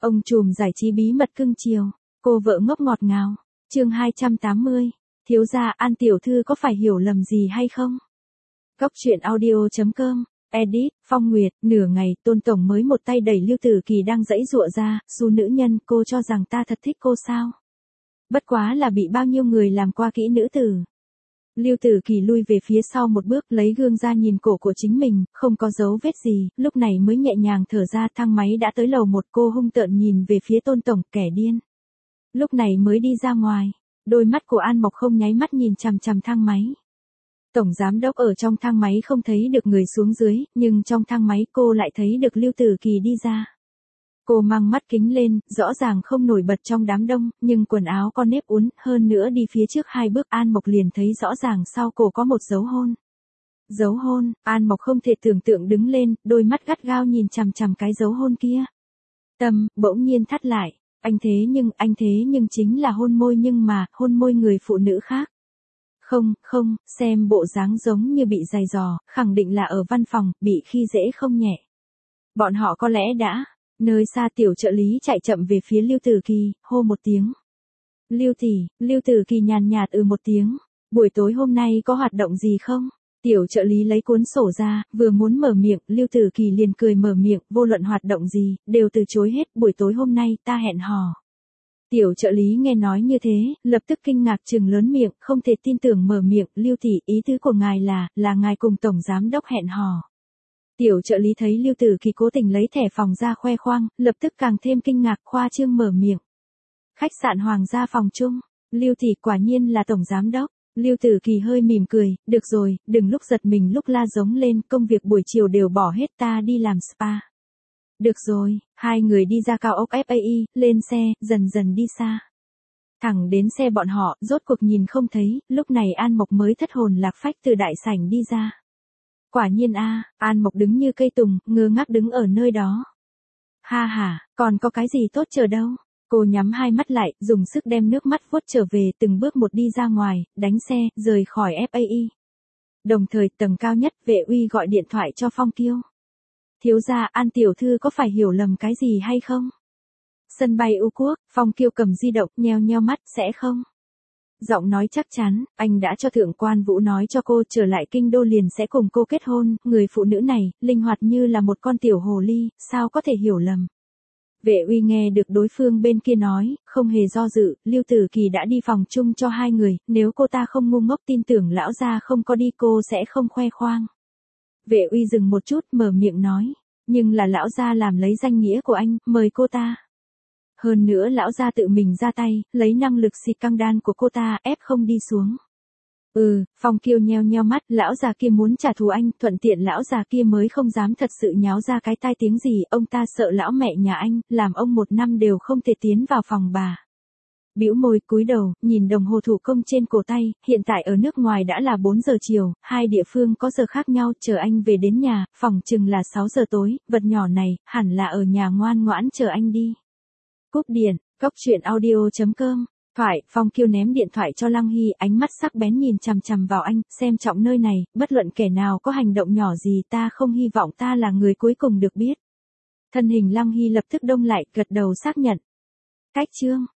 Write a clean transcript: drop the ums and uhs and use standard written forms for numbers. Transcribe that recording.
Ông trùm giải trí bí mật cưng chiều, cô vợ ngốc ngọt ngào. Chương 280. Thiếu gia An tiểu thư có phải hiểu lầm gì hay không? Góc truyện audio.com. Edit, Phong Nguyệt. Nửa ngày, Tôn tổng mới một tay đẩy Lưu Tử Kỳ đang giãy giụa ra. Xu nữ nhân, cô cho rằng ta thật thích cô sao? Bất quá là bị bao nhiêu người làm qua kỹ nữ tử. Lưu Tử Kỳ lui về phía sau một bước, lấy gương ra nhìn cổ của chính mình, không có dấu vết gì, lúc này mới nhẹ nhàng thở ra. Thang máy đã tới lầu 1, cô hung tợn nhìn về phía Tôn tổng, kẻ điên. Lúc này mới đi ra ngoài, đôi mắt của An Mộc không nháy mắt nhìn chằm chằm thang máy. Tổng giám đốc ở trong thang máy không thấy được người xuống dưới, nhưng trong thang máy cô lại thấy được Lưu Tử Kỳ đi ra. Cô mang mắt kính lên, rõ ràng không nổi bật trong đám đông, nhưng quần áo có nếp uốn, hơn nữa đi phía trước 2 bước An Mộc liền thấy rõ ràng sau cổ có một dấu hôn. Dấu hôn, An Mộc không thể tưởng tượng đứng lên, đôi mắt gắt gao nhìn chằm chằm cái dấu hôn kia. Tâm, bỗng nhiên thắt lại, anh thế nhưng chính là hôn môi nhưng mà, hôn môi người phụ nữ khác. Không, xem bộ dáng giống như bị giày dò, khẳng định là ở văn phòng, bị khi dễ không nhẹ. Bọn họ có lẽ đã. Nơi xa tiểu trợ lý chạy chậm về phía Lưu Tử Kỳ, hô một tiếng. Lưu tỷ, Lưu Tử Kỳ nhàn nhạt một tiếng. Buổi tối hôm nay có hoạt động gì không? Tiểu trợ lý lấy cuốn sổ ra, vừa muốn mở miệng, Lưu Tử Kỳ liền cười mở miệng, vô luận hoạt động gì, đều từ chối hết, buổi tối hôm nay ta hẹn hò. Tiểu trợ lý nghe nói như thế, lập tức kinh ngạc trừng lớn miệng, không thể tin tưởng mở miệng, Lưu tỷ, ý tứ của ngài là ngài cùng tổng giám đốc hẹn hò. Tiểu trợ lý thấy Lưu Tử Kỳ cố tình lấy thẻ phòng ra khoe khoang, lập tức càng thêm kinh ngạc, khoa trương mở miệng. Khách sạn Hoàng gia phòng chung, Lưu tỷ quả nhiên là tổng giám đốc. Lưu Tử Kỳ hơi mỉm cười, được rồi, đừng lúc giật mình lúc la giống lên, công việc buổi chiều đều bỏ hết, ta đi làm spa. Được rồi, hai người đi ra cao ốc FAI, lên xe, dần dần đi xa. Thẳng đến xe bọn họ, rốt cuộc nhìn không thấy, lúc này An Mộc mới thất hồn lạc phách từ đại sảnh đi ra. Quả nhiên An Mộc đứng như cây tùng, ngơ ngác đứng ở nơi đó. Ha, còn có cái gì tốt chờ đâu. Cô nhắm hai mắt lại, dùng sức đem nước mắt vuốt trở về, từng bước một đi ra ngoài, đánh xe, rời khỏi FAI. Đồng thời, tầng cao nhất, Vệ Uy gọi điện thoại cho Phong Kiêu. Thiếu gia, An tiểu thư có phải hiểu lầm cái gì hay không? Sân bay U Quốc, Phong Kiêu cầm di động, nheo mắt, sẽ không? Giọng nói chắc chắn, anh đã cho Thượng quan Vũ nói cho cô trở lại kinh đô liền sẽ cùng cô kết hôn, người phụ nữ này, linh hoạt như là một con tiểu hồ ly, sao có thể hiểu lầm. Vệ Uy nghe được đối phương bên kia nói, không hề do dự, Lưu Tử Kỳ đã đi phòng chung cho hai người, nếu cô ta không ngu ngốc tin tưởng lão gia không có đi cô sẽ không khoe khoang. Vệ Uy dừng một chút mở miệng nói, nhưng là lão gia làm lấy danh nghĩa của anh, mời cô ta. Hơn nữa lão gia tự mình ra tay, lấy năng lực xịt căng đan của cô ta ép không đi xuống. Phong Kiêu nheo mắt, lão già kia muốn trả thù anh, thuận tiện lão già kia mới không dám thật sự nháo ra cái tai tiếng gì, ông ta sợ lão mẹ nhà anh, làm ông 1 năm đều không thể tiến vào phòng bà. Bĩu môi cúi đầu, nhìn đồng hồ thủ công trên cổ tay, hiện tại ở nước ngoài đã là 4 giờ chiều, hai địa phương có giờ khác nhau, chờ anh về đến nhà, phòng chừng là 6 giờ tối, vật nhỏ này, hẳn là ở nhà ngoan ngoãn chờ anh đi. Cúp điện, góc truyện audio.com. Phong Kiêu ném điện thoại cho Lăng Hy, ánh mắt sắc bén nhìn chằm chằm vào anh, xem trọng nơi này, bất luận kẻ nào có hành động nhỏ gì ta không hy vọng ta là người cuối cùng được biết. Thân hình Lăng Hy lập tức đông lại, gật đầu xác nhận. Cách chương.